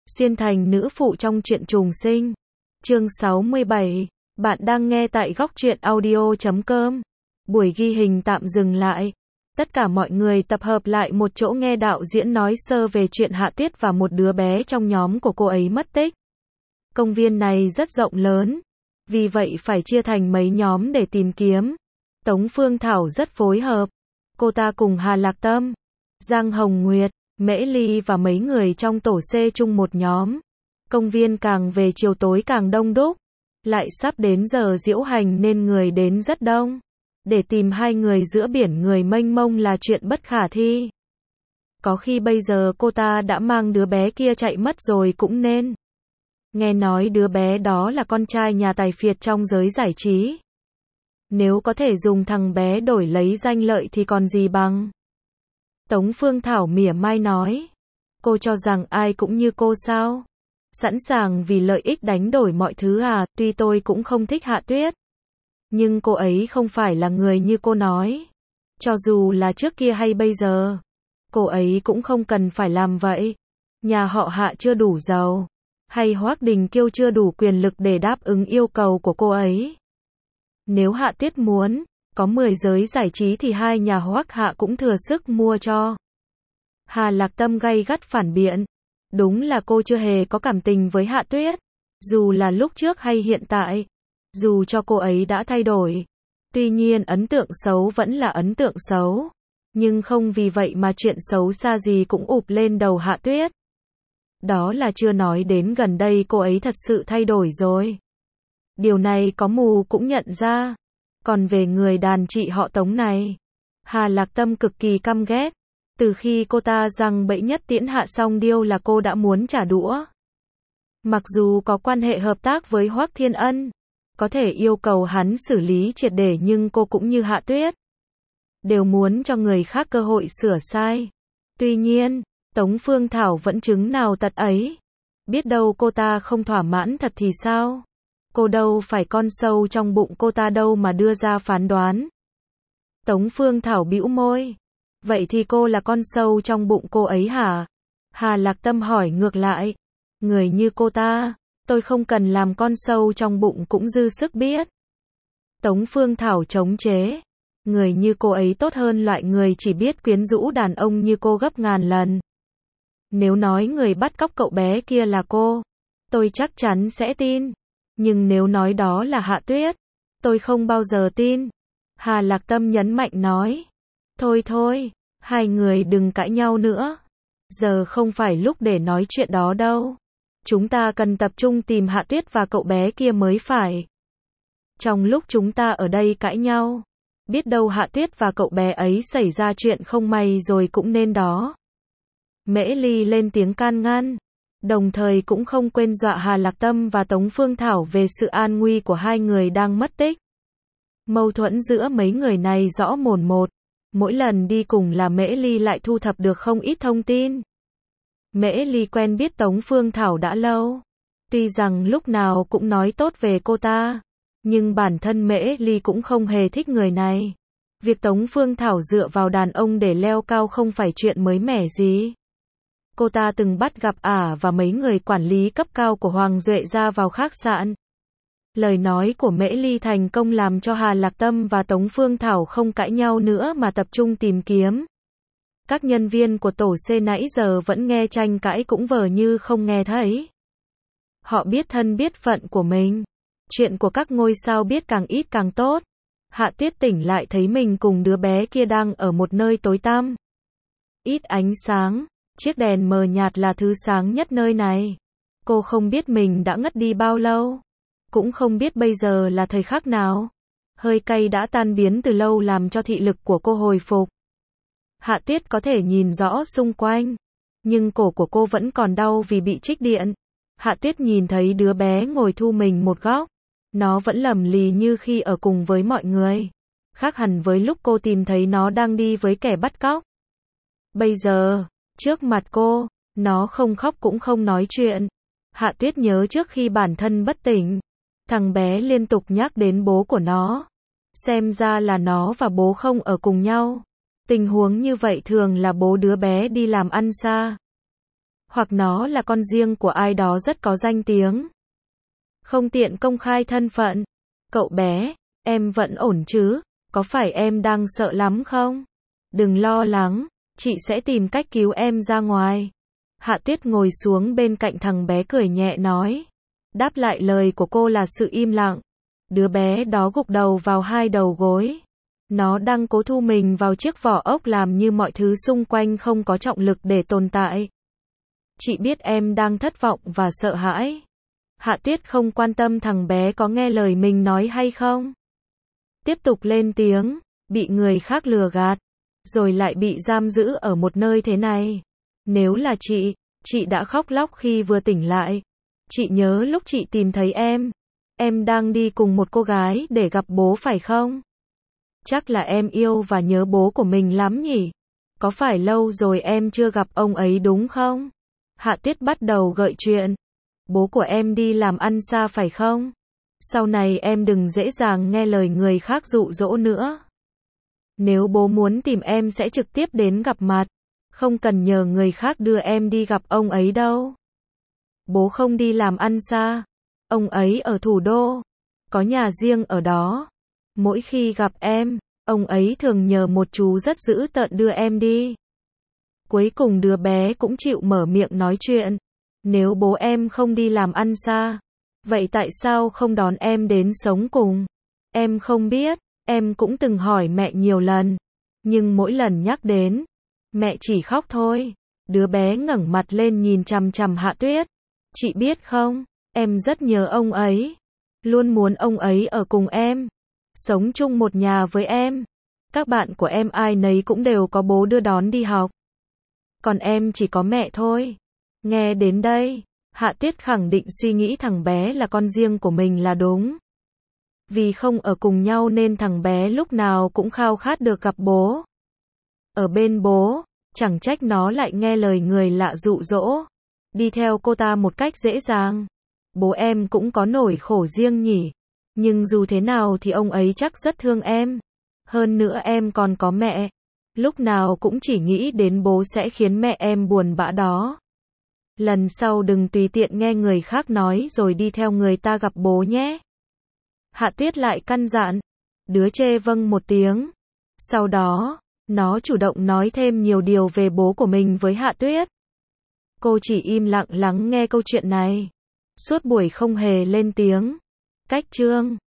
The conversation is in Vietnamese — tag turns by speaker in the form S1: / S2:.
S1: xuyên thành nữ phụ trong truyện trùng sinh. Chương 67. Bạn đang nghe tại góc truyện audio.com. Buổi ghi hình tạm dừng lại. Tất cả mọi người tập hợp lại một chỗ nghe đạo diễn nói sơ về chuyện Hạ Tuyết và một đứa bé trong nhóm của cô ấy mất tích. Công viên này rất rộng lớn, vì vậy phải chia thành mấy nhóm để tìm kiếm. Tống Phương Thảo rất phối hợp. Cô ta cùng Hà Lạc Tâm, Giang Hồng Nguyệt, Mễ Ly và mấy người trong tổ C chung một nhóm. Công viên càng về chiều tối càng đông đúc. Lại sắp đến giờ diễu hành nên người đến rất đông. Để tìm hai người giữa biển người mênh mông là chuyện bất khả thi. Có khi bây giờ cô ta đã mang đứa bé kia chạy mất rồi cũng nên. Nghe nói đứa bé đó là con trai nhà tài phiệt trong giới giải trí. Nếu có thể dùng thằng bé đổi lấy danh lợi thì còn gì bằng. Tống Phương Thảo mỉa mai nói. Cô cho rằng ai cũng như cô sao? Sẵn sàng vì lợi ích đánh đổi mọi thứ à? Tuy tôi cũng không thích Hạ Tuyết, nhưng cô ấy không phải là người như cô nói. Cho dù là trước kia hay bây giờ, cô ấy cũng không cần phải làm vậy. Nhà họ Hạ chưa đủ giàu, hay Hoắc Đình Kiêu chưa đủ quyền lực để đáp ứng yêu cầu của cô ấy. Nếu Hạ Tuyết muốn có 10 giới giải trí thì hai nhà Hoắc Hạ cũng thừa sức mua cho. Hà Lạc Tâm gay gắt phản biện. Đúng là cô chưa hề có cảm tình với Hạ Tuyết, dù là lúc trước hay hiện tại. Dù cho cô ấy đã thay đổi, tuy nhiên ấn tượng xấu vẫn là ấn tượng xấu. Nhưng không vì vậy mà chuyện xấu xa gì cũng ụp lên đầu Hạ Tuyết. Đó là chưa nói đến gần đây cô ấy thật sự thay đổi rồi. Điều này có mù cũng nhận ra. Còn về người đàn chị họ Tống này, Hà Lạc Tâm cực kỳ căm ghét. Từ khi cô ta rằng bẫy nhất tiễn Hạ Song Điêu là cô đã muốn trả đũa. Mặc dù có quan hệ hợp tác với Hoắc Thiên Ân, có thể yêu cầu hắn xử lý triệt để, nhưng cô cũng như Hạ Tuyết, đều muốn cho người khác cơ hội sửa sai. Tuy nhiên, Tống Phương Thảo vẫn chứng nào tật ấy. Biết đâu cô ta không thỏa mãn thật thì sao? Cô đâu phải con sâu trong bụng cô ta đâu mà đưa ra phán đoán. Tống Phương Thảo bĩu môi. Vậy thì cô là con sâu trong bụng cô ấy hả? Hà Lạc Tâm hỏi ngược lại. Người như cô ta, tôi không cần làm con sâu trong bụng cũng dư sức biết. Tống Phương Thảo chống chế. Người như cô ấy tốt hơn loại người chỉ biết quyến rũ đàn ông như cô gấp ngàn lần. Nếu nói người bắt cóc cậu bé kia là cô, tôi chắc chắn sẽ tin. Nhưng nếu nói đó là Hạ Tuyết, tôi không bao giờ tin. Hà Lạc Tâm nhấn mạnh nói. Thôi thôi, hai người đừng cãi nhau nữa. Giờ không phải lúc để nói chuyện đó đâu. Chúng ta cần tập trung tìm Hạ Tuyết và cậu bé kia mới phải. Trong lúc chúng ta ở đây cãi nhau, biết đâu Hạ Tuyết và cậu bé ấy xảy ra chuyện không may rồi cũng nên đó. Mễ Ly lên tiếng can ngăn, đồng thời cũng không quên dọa Hà Lạc Tâm và Tống Phương Thảo về sự an nguy của hai người đang mất tích. Mâu thuẫn giữa mấy người này rõ mồn một. Mỗi lần đi cùng là Mễ Ly lại thu thập được không ít thông tin. Mễ Ly quen biết Tống Phương Thảo đã lâu. Tuy rằng lúc nào cũng nói tốt về cô ta, nhưng bản thân Mễ Ly cũng không hề thích người này. Việc Tống Phương Thảo dựa vào đàn ông để leo cao không phải chuyện mới mẻ gì. Cô ta từng bắt gặp ả và mấy người quản lý cấp cao của Hoàng Duệ ra vào khách sạn. Lời nói của Mễ Ly thành công làm cho Hà Lạc Tâm và Tống Phương Thảo không cãi nhau nữa mà tập trung tìm kiếm. Các nhân viên của tổ C nãy giờ vẫn nghe tranh cãi cũng vờ như không nghe thấy. Họ biết thân biết phận của mình. Chuyện của các ngôi sao biết càng ít càng tốt. Hạ Tuyết tỉnh lại thấy mình cùng đứa bé kia đang ở một nơi tối tăm. Ít ánh sáng, chiếc đèn mờ nhạt là thứ sáng nhất nơi này. Cô không biết mình đã ngất đi bao lâu. Cũng không biết bây giờ là thời khắc nào. Hơi cay đã tan biến từ lâu làm cho thị lực của cô hồi phục. Hạ Tuyết có thể nhìn rõ xung quanh, nhưng cổ của cô vẫn còn đau vì bị trích điện. Hạ Tuyết nhìn thấy đứa bé ngồi thu mình một góc. Nó vẫn lầm lì như khi ở cùng với mọi người. Khác hẳn với lúc cô tìm thấy nó đang đi với kẻ bắt cóc. Bây giờ, trước mặt cô, nó không khóc cũng không nói chuyện. Hạ Tuyết nhớ trước khi bản thân bất tỉnh, thằng bé liên tục nhắc đến bố của nó. Xem ra là nó và bố không ở cùng nhau. Tình huống như vậy thường là bố đứa bé đi làm ăn xa, hoặc nó là con riêng của ai đó rất có danh tiếng. Không tiện công khai thân phận. Cậu bé, em vẫn ổn chứ? Có phải em đang sợ lắm không? Đừng lo lắng, chị sẽ tìm cách cứu em ra ngoài. Hạ Tuyết ngồi xuống bên cạnh thằng bé cười nhẹ nói. Đáp lại lời của cô là sự im lặng. Đứa bé đó gục đầu vào hai đầu gối. Nó đang cố thu mình vào chiếc vỏ ốc làm như mọi thứ xung quanh không có trọng lực để tồn tại. Chị biết em đang thất vọng và sợ hãi. Hạ Tuyết không quan tâm thằng bé có nghe lời mình nói hay không. Tiếp tục lên tiếng, bị người khác lừa gạt, rồi lại bị giam giữ ở một nơi thế này. Nếu là chị đã khóc lóc khi vừa tỉnh lại. Chị nhớ lúc chị tìm thấy em đang đi cùng một cô gái để gặp bố phải không? Chắc là em yêu và nhớ bố của mình lắm nhỉ? Có phải lâu rồi em chưa gặp ông ấy đúng không? Hạ Tuyết bắt đầu gợi chuyện. Bố của em đi làm ăn xa phải không? Sau này em đừng dễ dàng nghe lời người khác dụ dỗ nữa. Nếu bố muốn tìm em sẽ trực tiếp đến gặp mặt. Không cần nhờ người khác đưa em đi gặp ông ấy đâu. Bố không đi làm ăn xa. Ông ấy ở thủ đô. Có nhà riêng ở đó. Mỗi khi gặp em, ông ấy thường nhờ một chú rất dữ tợn đưa em đi. Cuối cùng đứa bé cũng chịu mở miệng nói chuyện. Nếu bố em không đi làm ăn xa, vậy tại sao không đón em đến sống cùng? Em không biết, em cũng từng hỏi mẹ nhiều lần. Nhưng mỗi lần nhắc đến, mẹ chỉ khóc thôi. Đứa bé ngẩng mặt lên nhìn chằm chằm Hạ Tuyết. Chị biết không, em rất nhớ ông ấy. Luôn muốn ông ấy ở cùng em. Sống chung một nhà với em. Các bạn của em ai nấy cũng đều có bố đưa đón đi học. Còn em chỉ có mẹ thôi. Nghe đến đây, Hạ Tuyết khẳng định suy nghĩ thằng bé là con riêng của mình là đúng. Vì không ở cùng nhau nên thằng bé lúc nào cũng khao khát được gặp bố. Ở bên bố, chẳng trách nó lại nghe lời người lạ dụ dỗ. Đi theo cô ta một cách dễ dàng. Bố em cũng có nỗi khổ riêng nhỉ. Nhưng dù thế nào thì ông ấy chắc rất thương em. Hơn nữa em còn có mẹ. Lúc nào cũng chỉ nghĩ đến bố sẽ khiến mẹ em buồn bã đó. Lần sau đừng tùy tiện nghe người khác nói rồi đi theo người ta gặp bố nhé. Hạ Tuyết lại căn dặn. Đứa chê vâng một tiếng. Sau đó, nó chủ động nói thêm nhiều điều về bố của mình với Hạ Tuyết. Cô chỉ im lặng lắng nghe câu chuyện này. Suốt buổi không hề lên tiếng. Cách chương